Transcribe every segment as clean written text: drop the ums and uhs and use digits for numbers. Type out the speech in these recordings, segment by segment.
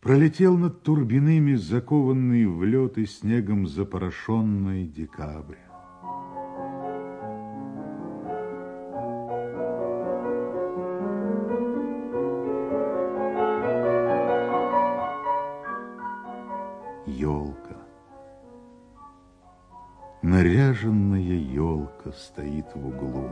Пролетел над Турбиными закованный в лед и снегом запорошенный декабрь. Елка. Наряженная елка стоит в углу.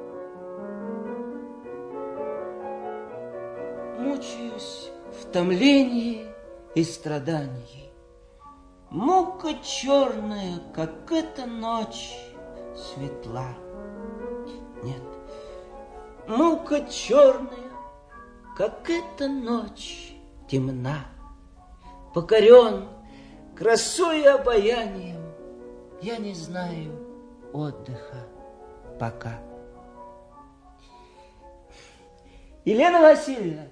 Мучаюсь в томлении и страдании. Мука черная, как эта ночь, светла. Нет, мука черная, как эта ночь, темна. Покорен красой и обаянием, я не знаю отдыха пока. Елена Васильевна,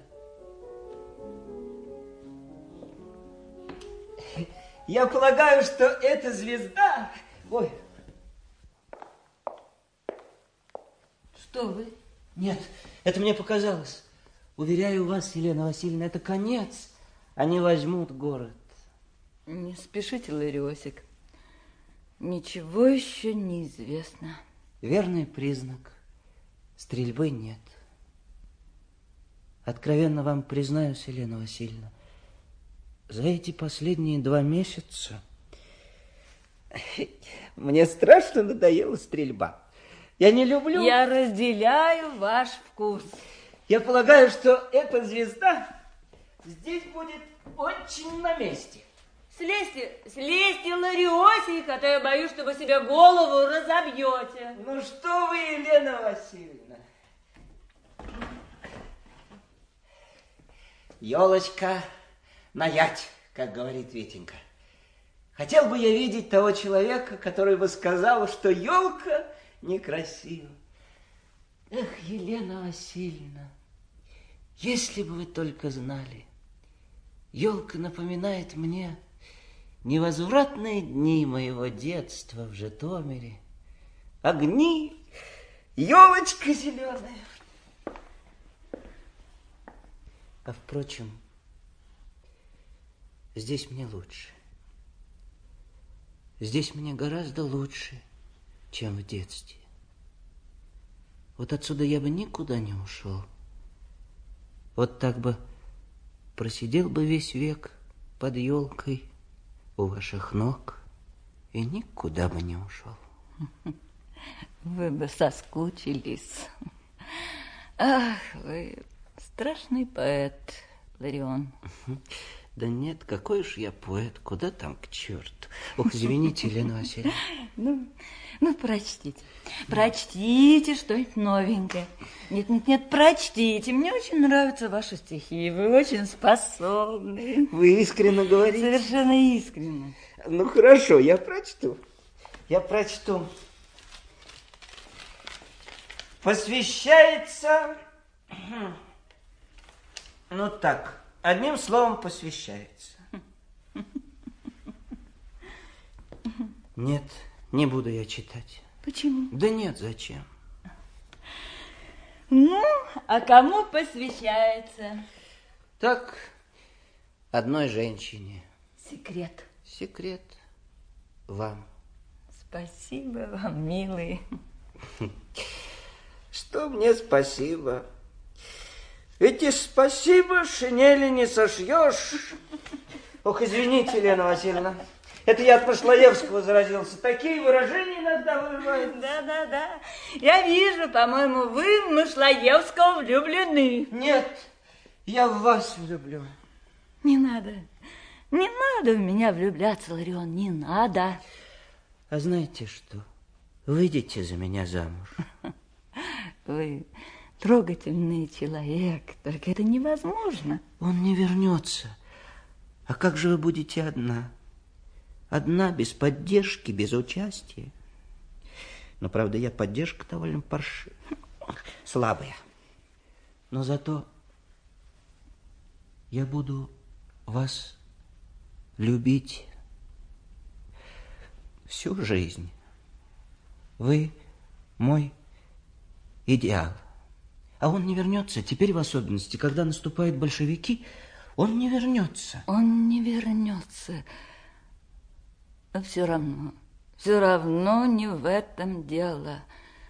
я полагаю, что эта звезда... Ой. Что вы? Нет, это мне показалось. Уверяю вас, Елена Васильевна, это конец. Они возьмут город. Не спешите, Лариосик. Ничего еще не известно. Верный признак. Стрельбы нет. Откровенно вам признаюсь, Елена Васильевна, за эти последние 2 месяца мне страшно надоела стрельба. Я не люблю... Я разделяю ваш вкус. Я полагаю, что эта звезда здесь будет очень на месте. Слезьте, Лариосик, а то я боюсь, что вы себе голову разобьете. Ну что вы, Елена Васильевна? Елочка наять, как говорит Витенька. Хотел бы я видеть того человека, который бы сказал, что елка некрасива. Эх, Елена Васильевна, если бы вы только знали, елка напоминает мне невозвратные дни моего детства в Житомире. Огни, елочка зеленая. А впрочем, здесь мне лучше. Здесь мне гораздо лучше, чем в детстве. Вот отсюда я бы никуда не ушел. Вот так бы просидел бы весь век под елкой у ваших ног и никуда бы не ушел. Вы бы соскучились. Ах, вы страшный поэт, Ларион. Да нет, какой уж я поэт, куда там к черту. Ох, извините, Елена Васильевна. Ну, прочтите. Прочтите что-нибудь новенькое. Нет, прочтите. Мне очень нравятся ваши стихи. Вы очень способны. Вы искренне говорите? Совершенно искренне. Ну, хорошо, я прочту. Посвящается... Ну так, одним словом, посвящается. Нет, не буду я читать. Почему? Да нет, зачем? Ну, а кому посвящается? Так, одной женщине. Секрет. Секрет вам. Спасибо вам, милый. Что мне спасибо? Ведь и спасибо шинели не сошьешь. Ох, извините, Елена Васильевна. Это я от Машлаевского заразился. Такие выражения иногда вырывают. Да. Я вижу, по-моему, вы в Машлаевского влюблены. Нет, я в вас влюблен. Не надо в меня влюбляться, Ларион, не надо. А знаете что? Выйдите за меня замуж. Вы трогательный человек, только это невозможно. Он не вернется. А как же вы будете одна? Одна, без поддержки, без участия. Но, правда, я поддержка довольно слабая. Но зато я буду вас любить всю жизнь. Вы мой идеал. А он не вернется, теперь в особенности, когда наступают большевики. Он не вернется. Он не вернется. А все равно не в этом дело.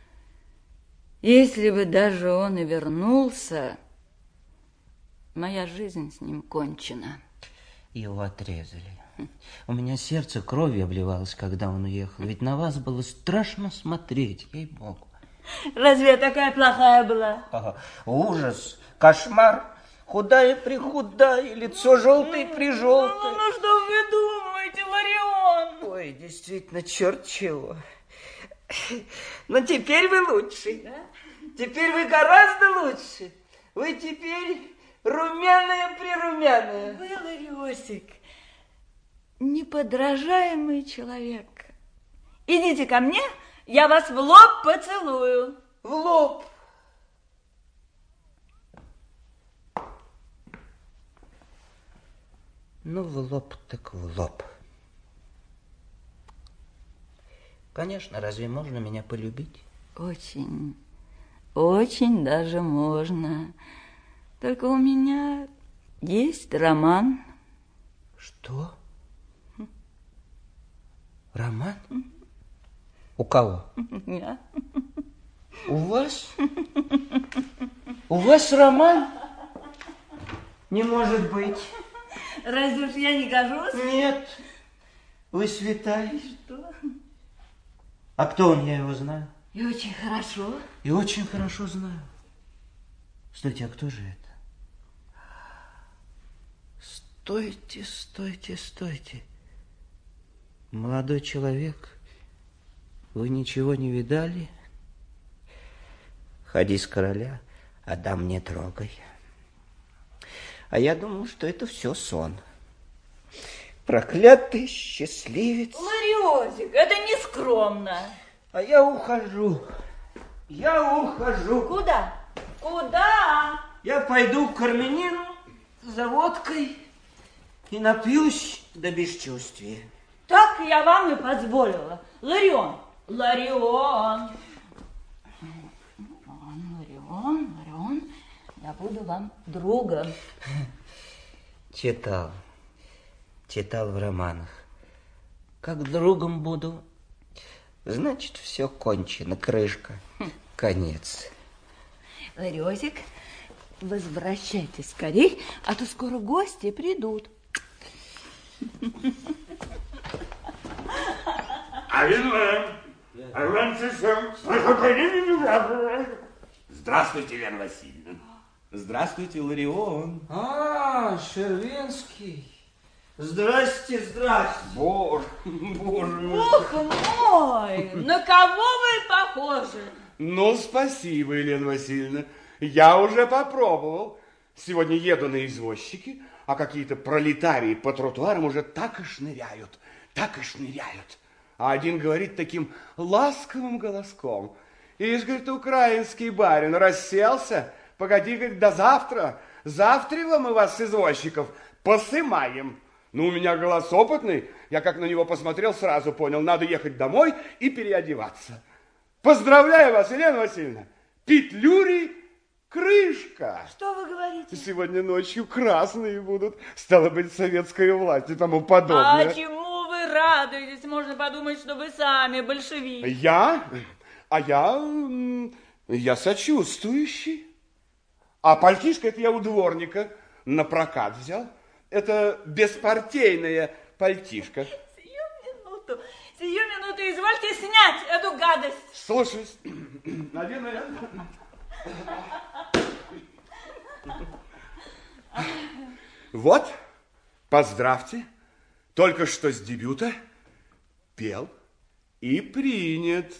Если бы даже он и вернулся, моя жизнь с ним кончена. Его отрезали. У меня сердце кровью обливалось, когда он уехал. Ведь на вас было страшно смотреть, ей-богу. Разве я такая плохая была? Ага. Ужас, кошмар. Худая-прихудая, лицо желтое-прижелтое. Ну, что вы думаете, Ларион? Ой, действительно, черт чего. Но теперь вы лучше. Да? Теперь вы гораздо лучше. Вы теперь румяная-прирумяная. Вы, Лариосик, неподражаемый человек. Идите ко мне, я вас в лоб поцелую. В лоб. Ну, в лоб так в лоб. Конечно, разве можно меня полюбить? Очень, очень даже можно. Только у меня есть роман. Что? Роман? У кого? Я. У вас? У вас роман? Не может быть. Разве уж я не гожусь? Нет, вы святая. Что? А кто он, я его знаю. И очень хорошо. И очень хорошо знаю. Стойте, а кто же это? Стойте. Молодой человек, вы ничего не видали? Ходи с короля, а дам не трогай. А я думал, что это все сон. Проклятый счастливец. Лариосик, это нескромно. А я ухожу. Куда? Куда? Я пойду к армянину за водкой и напьюсь до бесчувствия. Так я вам и позволила. Ларион. Ларион, я буду вам другом. Читал в романах. Как другом буду, значит, все кончено, крышка, конец. Ларёсик, возвращайтесь скорей, а то скоро гости придут. Здравствуйте, Лена Васильевна. Здравствуйте, Ларион. Шервинский. Здрасте. Боже мой. Бог мой, на кого вы похожи? Ну, спасибо, Елена Васильевна. Я уже попробовал. Сегодня еду на извозчике, а какие-то пролетарии по тротуарам уже так и шныряют. А один говорит таким ласковым голоском. Ишь, говорит, украинский барин расселся. Погоди, говорит, до завтра. Завтра мы вас с извозчиков посымаем. Ну, у меня голос опытный. Я как на него посмотрел, сразу понял, надо ехать домой и переодеваться. Поздравляю вас, Елена Васильевна. Петлюри крышка. Что вы говорите? Сегодня ночью красные будут. Стало быть, советская власть и тому подобное. А чему вы радуетесь? Можно подумать, что вы сами большевик. Я сочувствующий. А пальтишко это я у дворника на прокат взял. Это беспартийная пальтишко. Сию минуту извольте снять эту гадость. Слушаюсь. Надену я. Вот, поздравьте. Только что с дебюта пел и принят.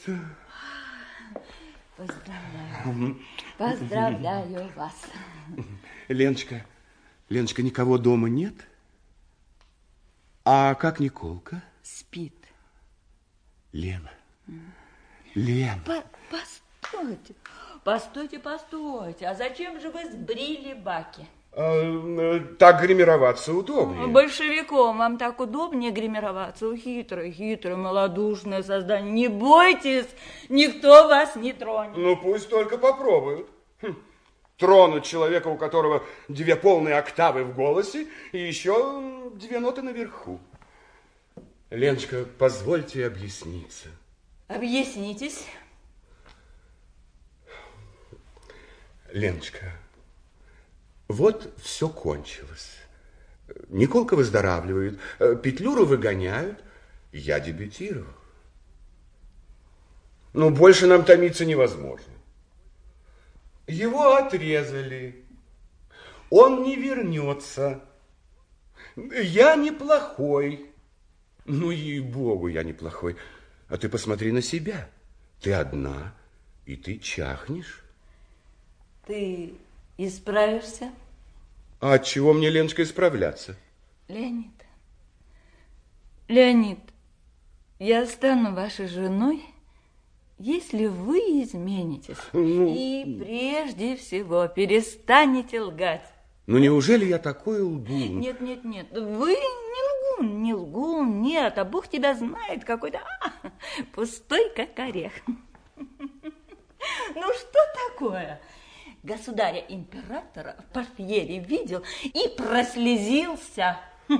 Поздравляю вас. Леночка, никого дома нет? А как Николка? Спит. Лена. Постойте. А зачем же вы сбрили баки? Так гримироваться удобнее. Большевиком вам так удобнее гримироваться. Хитрое, малодушное создание. Не бойтесь, никто вас не тронет. Ну, пусть только попробуют. тронуть человека, у которого 2 полные октавы в голосе и еще 2 ноты наверху. Леночка, позвольте объясниться. Объяснитесь. Леночка, вот все кончилось. Николка выздоравливает, Петлюру выгоняют, я дебютировал. Ну, больше нам томиться невозможно. Его отрезали. Он не вернется. Я неплохой. Ну, ей-богу, я неплохой. А ты посмотри на себя. Ты одна, и ты чахнешь. Ты исправишься? А от чего мне, Леночка, исправляться? Леонид, я стану вашей женой, если вы изменитесь. И прежде всего перестанете лгать. Ну, неужели я такой лгун? Нет, вы не лгун, нет, а Бог тебя знает, какой-то пустой, как орех. Ну, что такое? Государя-императора в портьере видел и прослезился.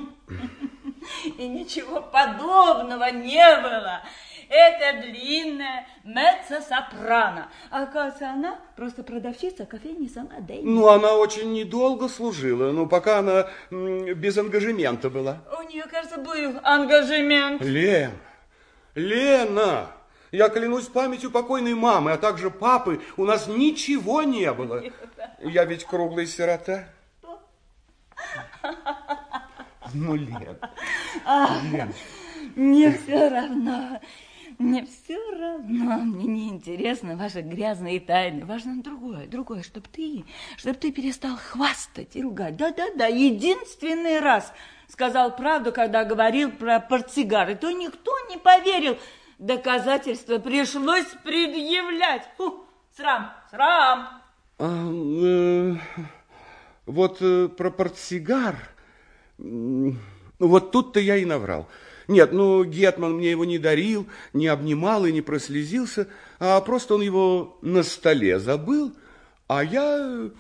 И ничего подобного не было. Это длинная меццо-сопрано. А оказывается, она просто продавщица кофейни Сан-Адей. Ну, она очень недолго служила, ну, пока она без ангажемента была. У нее, кажется, был ангажемент. Лена, я клянусь памятью покойной мамы, а также папы, у нас ничего не было. Я ведь круглый сирота. Ну, Лен. Мне все равно. Мне не интересно ваши грязные тайны. Важно другое, чтобы ты перестал хвастать и ругать. Да, единственный раз сказал правду, когда говорил про портсигар, и то никто не поверил. Доказательства пришлось предъявлять. Фу, срам. Вот про портсигар, вот тут-то я и наврал. Нет, ну, гетман мне его не дарил, не обнимал и не прослезился, а просто он его на столе забыл, а я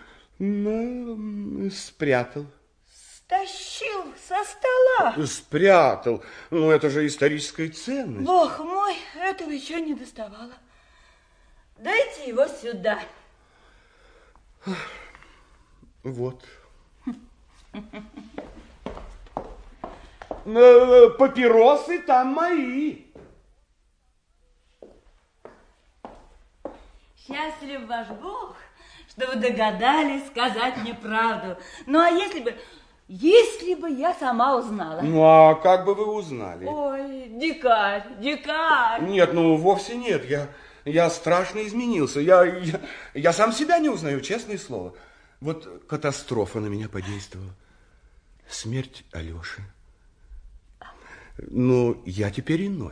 спрятал. Стащил со стола? Спрятал. Ну, это же историческая ценность. Бог мой, этого еще не доставало. Дайте его сюда. Вот. Папиросы там мои. Счастлив ваш Бог, что вы догадались сказать мне правду. Ну, а если бы я сама узнала? Ну, а как бы вы узнали? Ой, дикарь. Нет, ну, вовсе нет. Я страшно изменился. Я сам себя не узнаю, честное слово. Вот катастрофа на меня подействовала. Смерть Алёши. Ну, я теперь иной.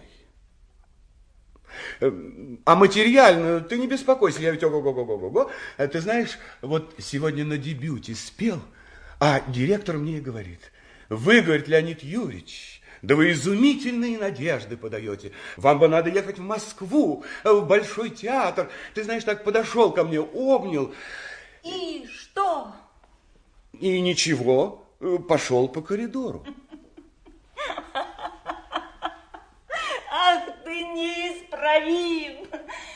А материально, ты не беспокойся, я ведь ого-го-го-го-го. Ты знаешь, вот сегодня на дебюте спел, а директор мне говорит, вы, говорит, Леонид Юрьевич, да вы изумительные надежды подаете. Вам бы надо ехать в Москву, в Большой театр. Ты знаешь, так подошел ко мне, обнял. И что? И ничего, пошел по коридору. Ах, ты неисправим!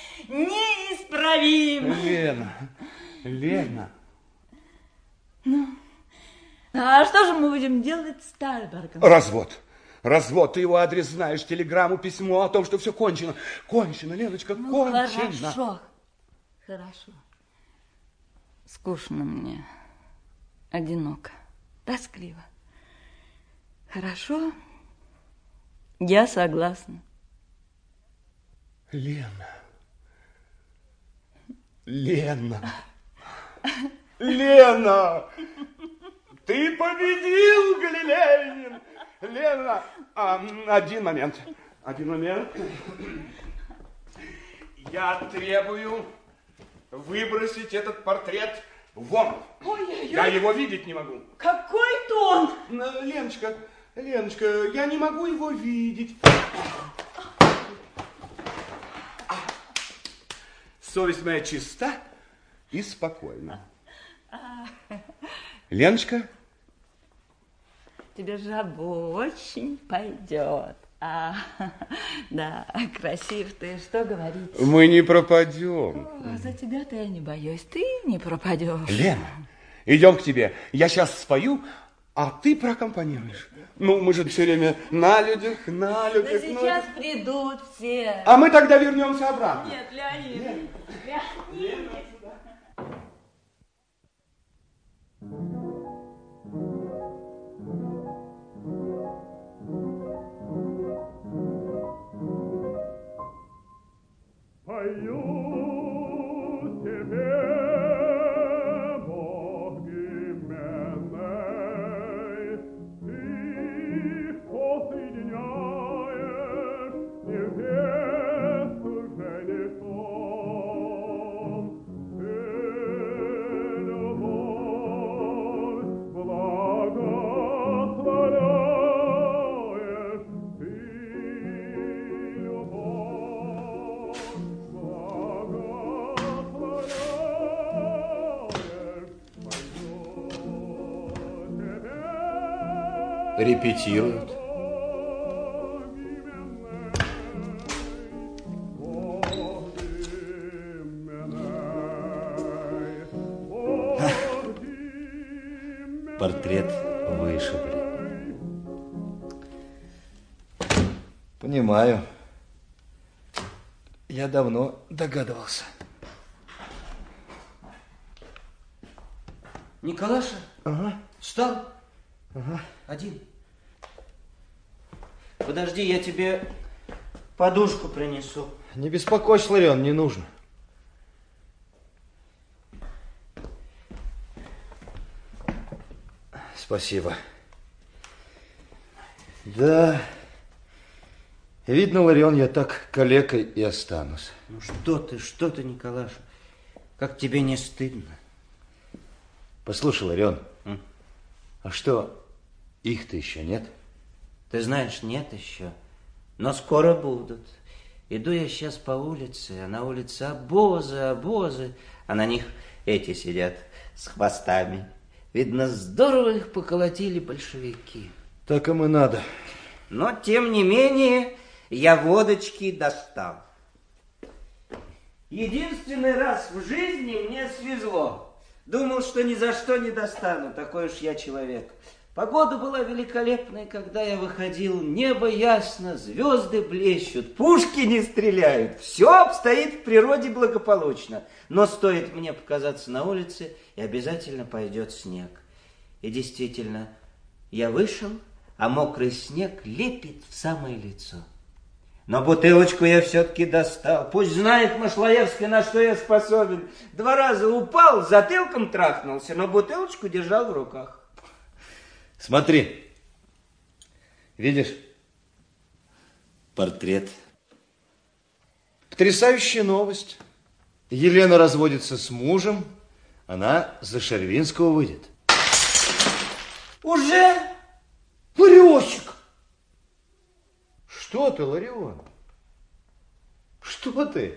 Лена. Ну, а что же мы будем делать с Тальбергом? Развод. Ты его адрес знаешь, телеграмму, письмо о том, что все кончено. Кончено, Леночка, кончено. Хорошо. Скучно мне, одиноко, тоскливо. Хорошо, я согласна. Лена, ты победил, Галилеянин. Лена, один момент. Я требую выбросить этот портрет вон. Ой-ой-ой. Я его видеть не могу. Какой тон? Леночка, я не могу его видеть. Совесть моя чиста и спокойна. Леночка? Тебе жабо очень пойдет. Да, красив ты, что говорить. Мы не пропадем. За тебя-то я не боюсь, ты не пропадешь. Лена, идем к тебе. Я сейчас спою, а ты проаккомпанируешь. Ну, мы же все время на людях. Да сейчас придут все. А мы тогда вернемся обратно. Нет, Леонид. Леонид. Репетируют. Портрет вышибли. Понимаю. Я давно догадывался. Николаша? Ага. Встал? Ага. Один. Подожди, я тебе подушку принесу. Не беспокойся, Ларион, не нужно. Спасибо. Да, видно, Ларион, я так калекой и останусь. Ну что ты, Николаша? Как тебе не стыдно? Послушай, Ларион, а что, их-то еще нет? Ты знаешь, нет еще, но скоро будут. Иду я сейчас по улице, а на улице обозы, а на них эти сидят с хвостами. Видно, здорово их поколотили большевики. Так им и надо. Но, тем не менее, я водочки достал. Единственный раз в жизни мне свезло. Думал, что ни за что не достану, такой уж я человек. Погода была великолепная, когда я выходил. Небо ясно, звезды блещут, пушки не стреляют. Все обстоит в природе благополучно. Но стоит мне показаться на улице, и обязательно пойдет снег. И действительно, я вышел, а мокрый снег лепит в самое лицо. Но бутылочку я все-таки достал. Пусть знает Машлаевская, на что я способен. 2 раза упал, затылком трахнулся, но бутылочку держал в руках. Смотри, видишь, портрет. Потрясающая новость. Елена разводится с мужем, она за Шервинского выйдет. Уже? Лариончик! Что ты, Ларион? Что ты?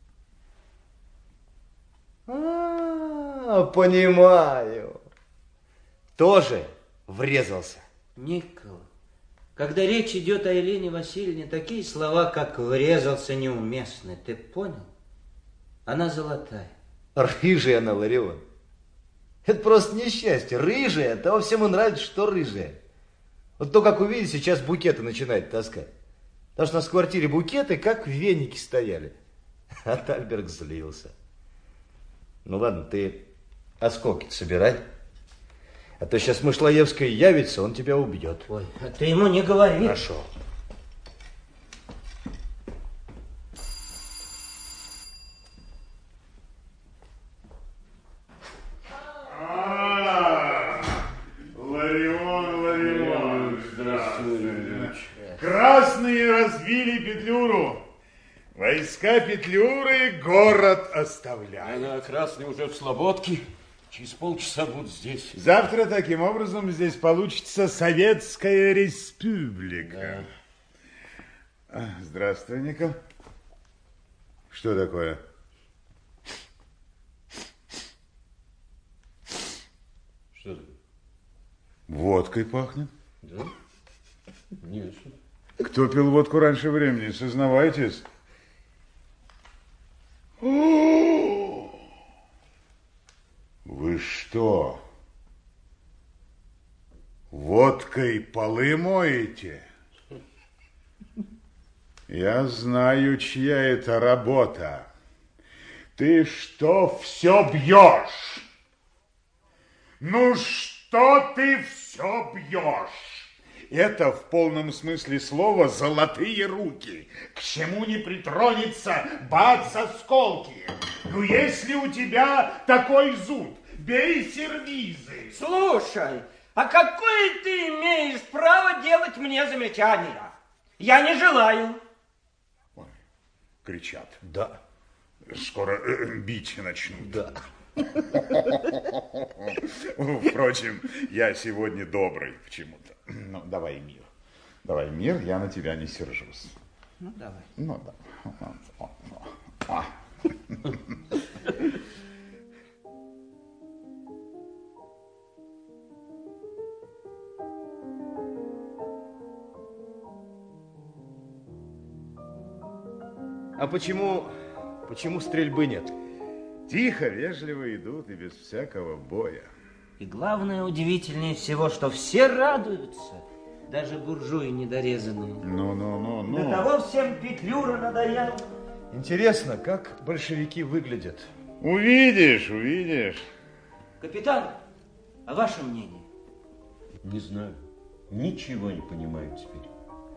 Понимаю. Тоже врезался. Никола, когда речь идет о Елене Васильевне, такие слова, как «врезался», неуместны. Ты понял? Она золотая. Рыжая она, Ларион. Это просто несчастье. Рыжая, того всему нравится, что рыжая. Вот то, как увидит, сейчас букеты начинает таскать. Потому что у нас в квартире букеты, как веники стояли. А Тальберг злился. Ну ладно, ты осколки собирай. А то сейчас Мышлаевская явится, он тебя убьет. Ой, а ты ему не говори. Хорошо. Ларион, здравствуйте. Красные разбили Петлюру. Войска Петлюры город оставляют. Да, красные уже в Слободке. Через полчаса будут здесь. Завтра таким образом здесь получится Советская Республика. Да. Здравствуй, Никол. Что такое? Что Водкой пахнет? Да? Нет. Кто пил водку раньше времени, сознавайтесь. Вы что, водкой полы моете? Я знаю, чья это работа. Ты что все бьешь? Ну что ты все бьешь? Это в полном смысле слова золотые руки. К чему не притронется, бац, осколки. Ну если у тебя такой зуд, бей сервизы. Слушай, а какое ты имеешь право делать мне замечания? Я не желаю. Ой, кричат. Да. Скоро бить начнут. Да. Впрочем, я сегодня добрый почему-то. Ну, давай мир. Давай мир, я на тебя не сержусь. Ну, давай. Ну, да. А почему стрельбы нет? Тихо, вежливо идут и без всякого боя. И главное, удивительнее всего, что все радуются, даже буржуи недорезанные. Ну. До того всем Петлюра надоел. Интересно, как большевики выглядят? Увидишь. Капитан, а ваше мнение? Не знаю. Ничего не понимаю теперь.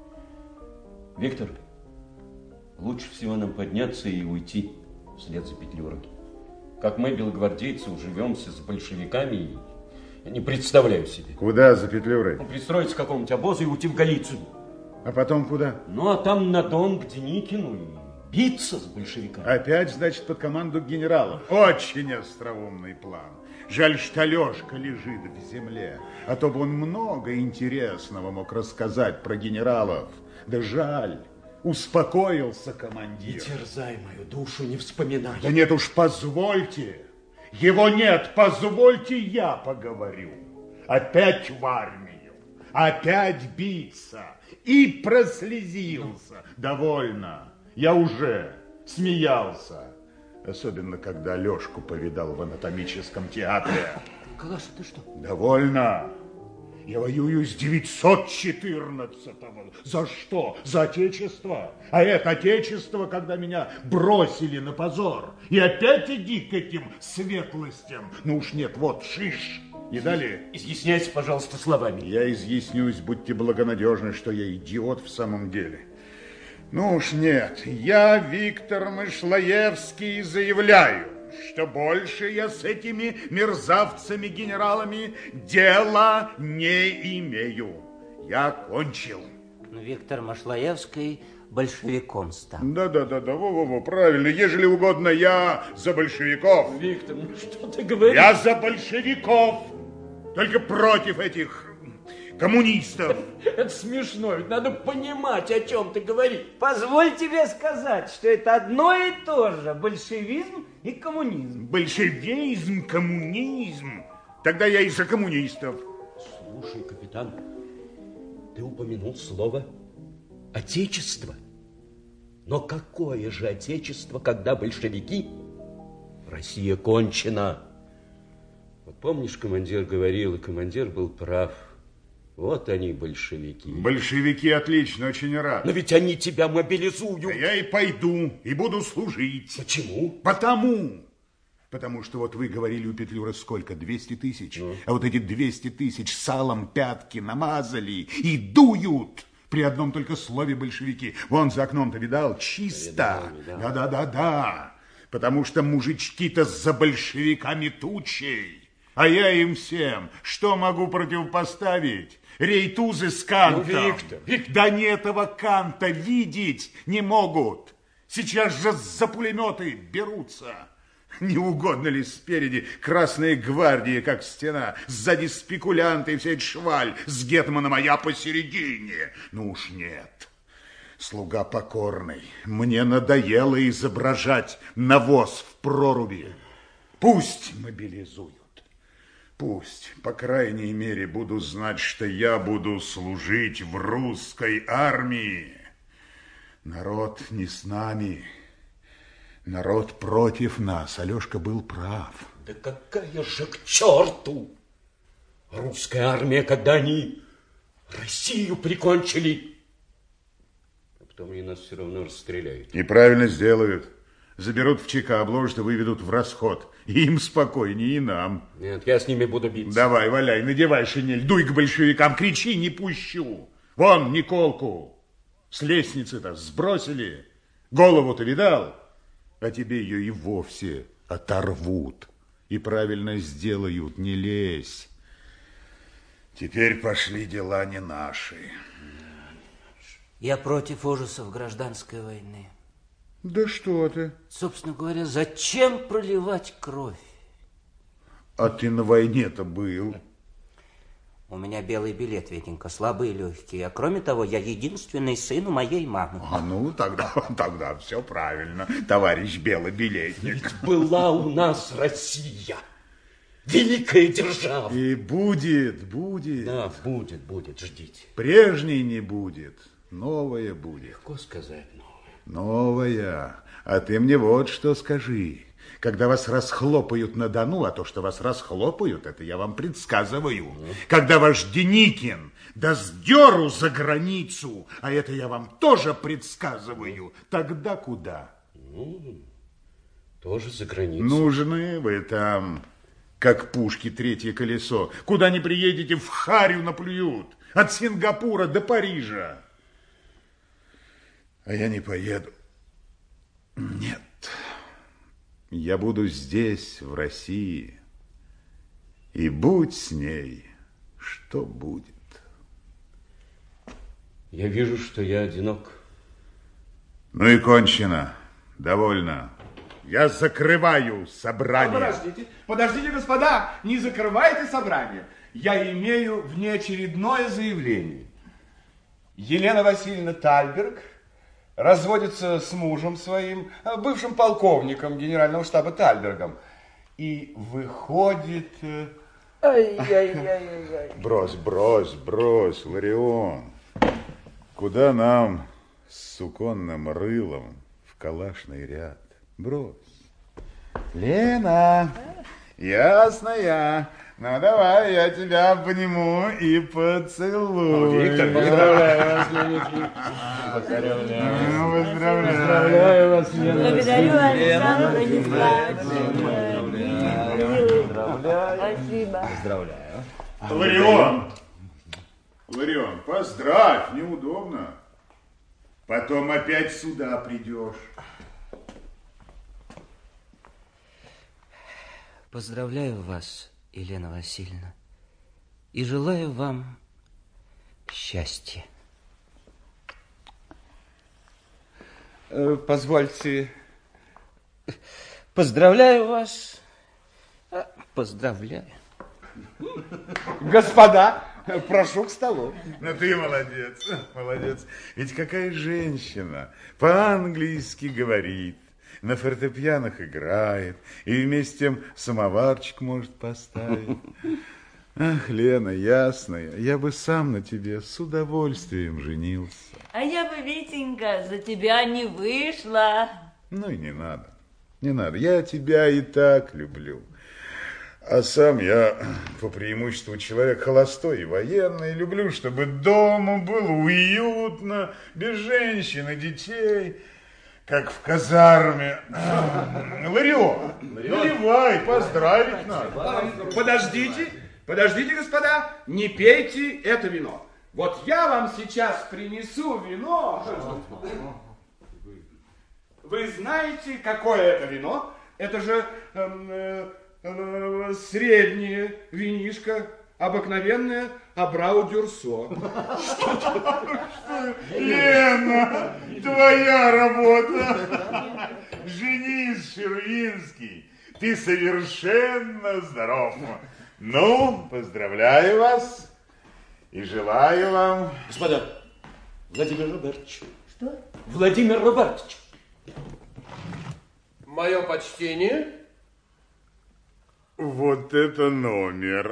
Виктор, лучше всего нам подняться и уйти вслед за Петлюрой. Как мы, белогвардейцы, уживемся с большевиками, я не представляю себе. Куда за Петлюрой? Пристроиться к какому-нибудь обозу и уйти в Галицию. А потом куда? Ну, а там на Дон к Деникину и биться с большевиками. Опять, значит, под команду генералов. Очень остроумный план. Жаль, что Лёшка лежит в земле, а то бы он много интересного мог рассказать про генералов. Да жаль, успокоился командир. Не терзай мою душу, не вспоминай. Да нет уж, позвольте. Его нет, позвольте, я поговорю. Опять в армию, опять биться. И прослезился. Довольно, я уже смеялся. Особенно, когда Лёшку повидал в анатомическом театре. Калаша, ты что? Довольно. Я воюю с 914-го. За что? За Отечество. А это Отечество, когда меня бросили на позор. И опять иди к этим светлостям. Ну уж нет, вот, шиш. И далее. Изъясняйся, пожалуйста, словами. Я изъяснюсь, будьте благонадежны, что я идиот в самом деле. Ну уж нет, я, Виктор Мышлоевский, заявляю, что больше я с этими мерзавцами-генералами дела не имею. Я кончил. Ну, Виктор Мышлоевский большевиком стал. Да, во, правильно. Ежели угодно, я за большевиков. Виктор, ну что ты говоришь? Я за большевиков, только против этих коммунистов. Это смешно, ведь надо понимать, о чем ты говоришь. Позволь тебе сказать, что это одно и то же, большевизм и коммунизм. Большевизм, коммунизм. Тогда я и за коммунистов. Слушай, капитан, ты упомянул слово «отечество». Но какое же отечество, когда большевики? Россия кончена. Вот помнишь, командир говорил, и командир был прав. Вот они, большевики. Большевики отлично, очень рад. Но ведь они тебя мобилизуют. Да я и пойду, и буду служить. Почему? Потому что вот вы говорили у Петлюры сколько? 200 тысяч. А вот эти 200 тысяч салом пятки намазали и дуют при одном только слове большевики. Вон за окном-то видал? Чисто. Видал. Да. Потому что мужички-то за большевиками тучей. А я им всем что могу противопоставить? Рейтузы с кантом. Ну, Виктор. Да не этого канта видеть не могут. Сейчас же за пулеметы берутся. Не угодно ли спереди Красная гвардия, как стена, сзади спекулянты и вся эта шваль с гетманом, а я посередине? Ну уж нет. Слуга покорный, мне надоело изображать навоз в проруби. Пусть мобилизуют. Пусть, по крайней мере, буду знать, что я буду служить в русской армии. Народ не с нами. Народ против нас. Алешка был прав. Да какая же к черту русская армия, когда они Россию прикончили. А потом они нас все равно расстреляют. И правильно сделают. Заберут в ЧК, обложат и выведут в расход. И им спокойнее, и нам. Нет, я с ними буду биться. Давай, валяй, надевай шинель, дуй к большевикам, кричи, не пущу. Вон Николку с лестницы-то сбросили. Голову-то видал? А тебе ее и вовсе оторвут. И правильно сделают, не лезь. Теперь пошли дела не наши. Я против ужасов гражданской войны. Да что ты? Собственно говоря, зачем проливать кровь? А ты на войне-то был. У меня белый билет, Ветенька, слабый и легкий. А кроме того, я единственный сын у моей мамы. А ну, тогда все правильно, товарищ белый билетник. Ведь была у нас Россия, великая держава. И будет. Да, будет, ждите. Прежней не будет, новое будет. Легко сказать новое. Новая. А ты мне вот что скажи. Когда вас расхлопают на Дону, а то, что вас расхлопают, это я вам предсказываю. Когда ваш Деникин даст дёру за границу, а это я вам тоже предсказываю, тогда куда? Тоже за границу. Нужны вы там, как пушки, третье колесо. Куда не приедете, в харю наплюют. От Сингапура до Парижа. А я не поеду. Нет. Я буду здесь, в России. И будь с ней, что будет. Я вижу, что я одинок. Ну и кончено. Довольно. Я закрываю собрание. Подождите, господа, не закрывайте собрание. Я имею внеочередное заявление. Елена Васильевна Тальберг разводится с мужем своим, бывшим полковником генерального штаба Тальбергом, и выходит... Брось, Ларион. Куда нам с суконным рылом в калашный ряд? Брось. Лена, ясная. Ну, давай, я тебя обниму и поцелую. Виктор, поздравляю вас, Поздравляю вас, Лена. Благодарю, Александр Станиславович. Спасибо. Ларион, поздравь, неудобно. Потом опять сюда придешь. Поздравляю вас, Елена Васильевна, и желаю вам счастья. Позвольте. Поздравляю вас. Поздравляю. Господа, прошу к столу. Ну ты молодец. Ведь какая женщина по-английски говорит, на фортепианах играет и вместе с тем самоварчик может поставить. Ах, Лена, ясная, я бы сам на тебе с удовольствием женился. А я бы, Витенька, за тебя не вышла. Ну и не надо, я тебя и так люблю. А сам я по преимуществу человек холостой и военный, люблю, чтобы дома было уютно, без женщин и детей, как в казарме. Ларион, наливай, поздравить надо. Подождите, господа, не пейте это вино. Вот я вам сейчас принесу вино. Вы знаете, какое это вино? Это же среднее винишко, обыкновенное Абрау Дюрсо. Лена, твоя работа. Женись, Шервинский, ты совершенно здоров. Ну, поздравляю вас и желаю вам... Господа, Владимир Робертович. Что? Владимир Робертович. Мое почтение. Вот это номер.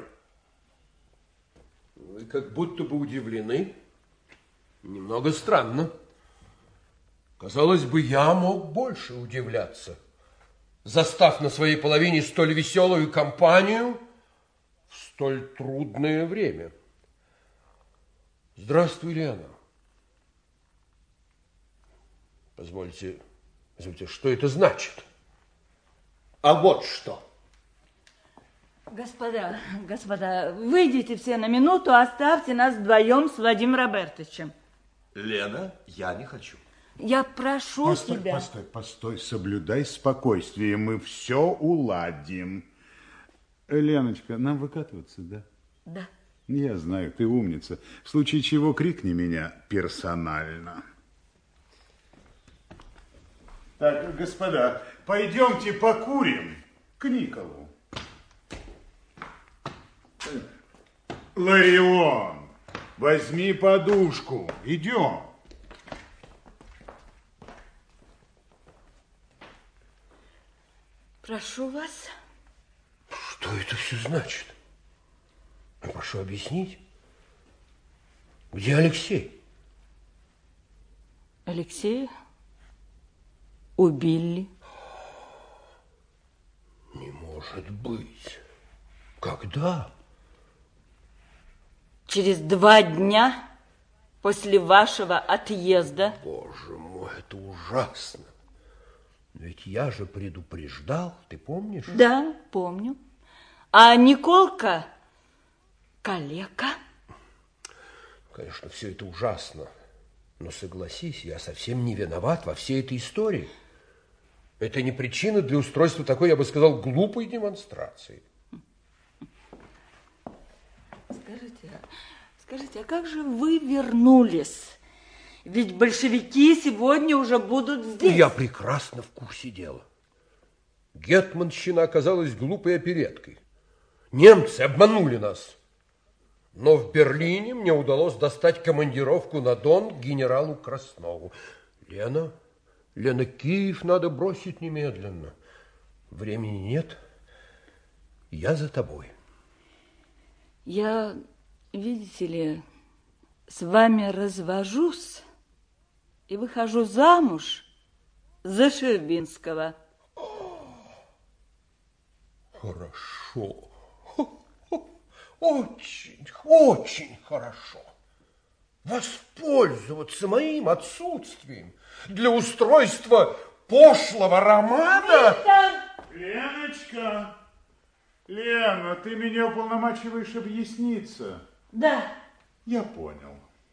Вы как будто бы удивлены. Немного странно. Казалось бы, я мог больше удивляться, застав на своей половине столь веселую компанию в столь трудное время. Здравствуй, Лена. Позвольте, что это значит? А вот что. Господа, выйдите все на минуту, оставьте нас вдвоем с Владимиром Робертовичем. Лена, я не хочу. Я прошу тебя. Постой, соблюдай спокойствие, мы все уладим. Леночка, нам выкатываться, да? Да. Я знаю, ты умница. В случае чего крикни меня персонально. Так, господа, пойдемте покурим к Николу. Ларион, возьми подушку, идем. Прошу вас. Что это все значит? Прошу объяснить. Где Алексей? Алексея убили. Не может быть. Когда? Через 2 дня после вашего отъезда. Боже мой, это ужасно. Ведь я же предупреждал, ты помнишь? Да, помню. А Николка калека. Конечно, все это ужасно. Но согласись, я совсем не виноват во всей этой истории. Это не причина для устройства такой, я бы сказал, глупой демонстрации. Скажите, а как же вы вернулись? Ведь большевики сегодня уже будут здесь. Я прекрасно в курсе дела. Гетманщина оказалась глупой опереткой. Немцы обманули нас. Но в Берлине мне удалось достать командировку на Дон к генералу Краснову. Лена, Киев надо бросить немедленно. Времени нет. Я за тобой. Я, видите ли, с вами развожусь и выхожу замуж за Шербинского. Хорошо. Очень хорошо. Воспользоваться моим отсутствием для устройства пошлого романа. Леночка, Лена, ты меня уполномачиваешь объясниться. Да. Я понял.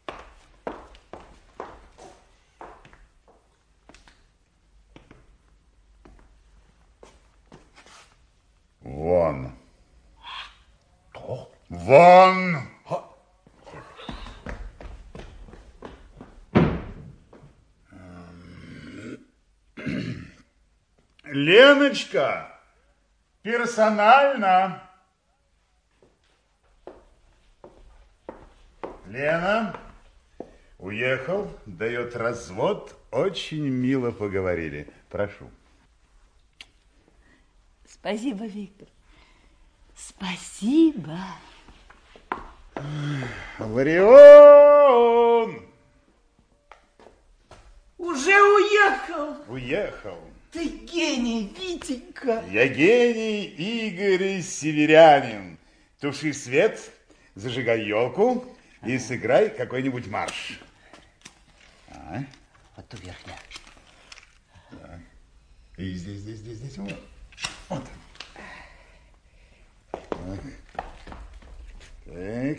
Вон. Что? Вон! Леночка, персонально. Лена, уехал, дает развод, очень мило поговорили. Прошу. Спасибо, Виктор. Спасибо. Ларион! Уже уехал. Уехал. Ты гений, Витенька. Я гений Игорь Северянин. Туши свет, зажигай елку и сыграй какой-нибудь марш. Вот ту верхнюю. Так. И здесь. Вот. Так. Так.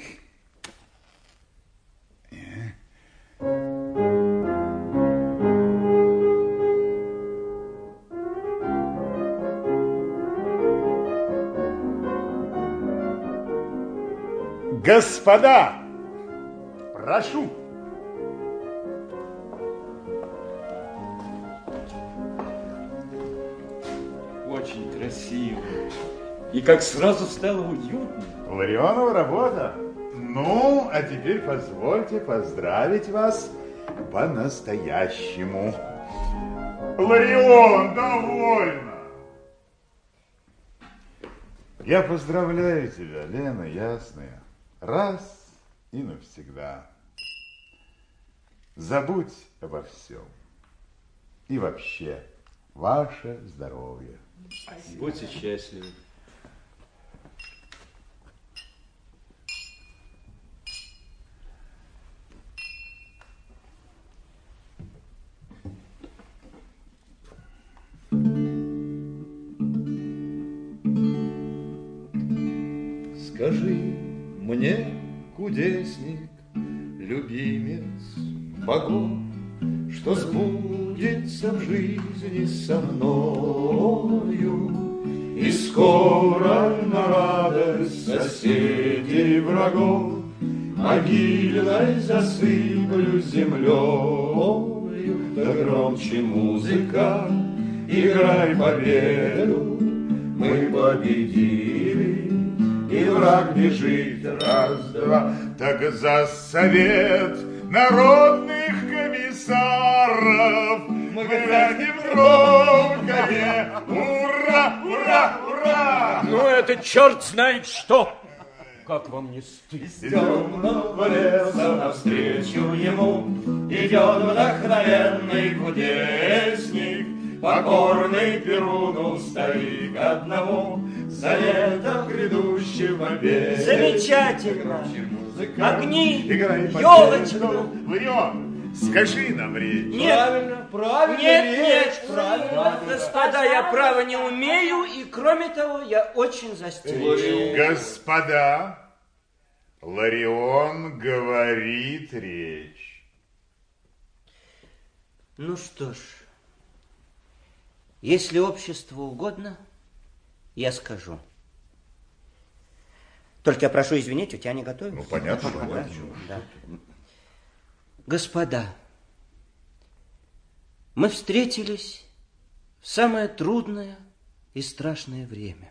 Господа, прошу. Очень красиво. И как сразу стало уютно. Ларионова работа. Ну, а теперь позвольте поздравить вас по-настоящему. Ларион, довольно. Я поздравляю тебя, Лена Ясная, раз и навсегда. Забудь обо всем. И вообще, ваше здоровье. Спасибо. Будьте счастливы. Скажи мне, кудесник, любимец богов, что сбудется в жизни со мною, и скоро на радость соседей врагов могильной засыплю землею. Да громче музыка, играй победу, мы победили. И враг бежит, раз-два. Так за совет народных комиссаров мы глянем громкое. Ура, ура, ура! Ну, это черт знает что! Как вам не стыдно? Из темного леса навстречу ему идет вдохновенный кудесник, покорный Перуну старик одному, заветом грядущего века. Замечательно. Огни, елочку. Врем. Скажи нам речь. Нет, правильно. Нет, правильно. Господа, я право не умею, и кроме того, я очень застенчив. Господа, Ларион говорит речь. Ну что ж, если обществу угодно, я скажу. Только я прошу извинить, у тебя не готовилось. Ну, понятно. Да. Господа, мы встретились в самое трудное и страшное время.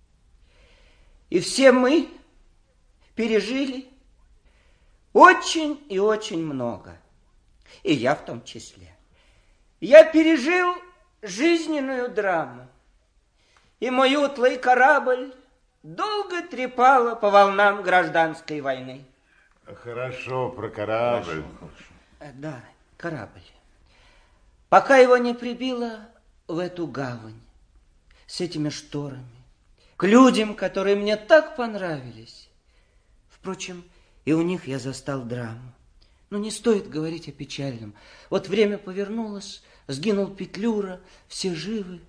И все мы пережили очень и очень много. И я в том числе. Я пережил жизненную драму. И мой утлый корабль долго трепало по волнам гражданской войны. Хорошо, про корабль. Хорошо. Да, корабль. Пока его не прибило в эту гавань с этими шторами, к людям, которые мне так понравились. Впрочем, и у них я застал драму. Но не стоит говорить о печальном. Вот время повернулось, сгинул Петлюра, все живы.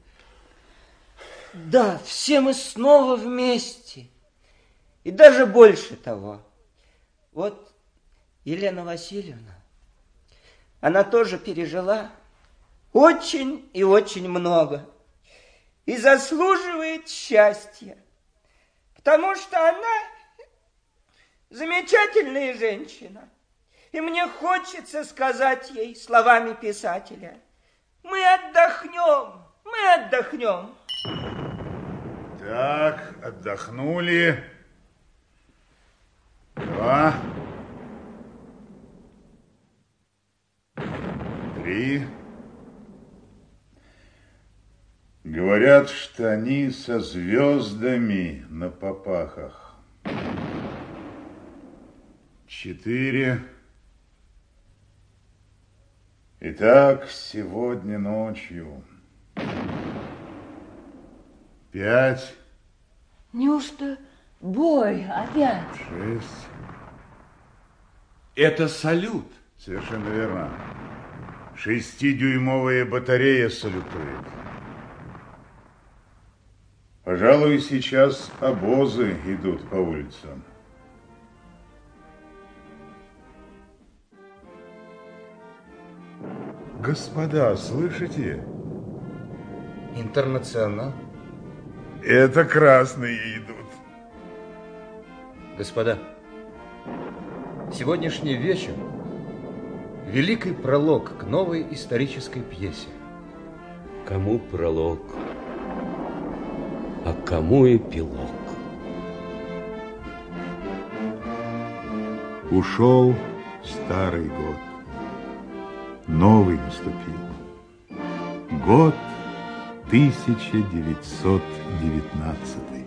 Да, все мы снова вместе. И даже больше того. Вот Елена Васильевна, она тоже пережила очень и очень много. И заслуживает счастья. Потому что она замечательная женщина. И мне хочется сказать ей словами писателя: мы отдохнем, мы отдохнем. Так, отдохнули. 2, 3. Говорят, что они со звездами на попахах. 4. Итак, сегодня ночью. 5. Неужто бой опять? 6. Это салют. Совершенно верно. 6-дюймовая батарея салютует. Пожалуй, сейчас обозы идут по улицам. Господа, слышите? Интернационал. Это красные идут. Господа, сегодняшний вечер – великий пролог к новой исторической пьесе. Кому пролог, а кому эпилог? Ушел старый год. Новый наступил. Год 1919.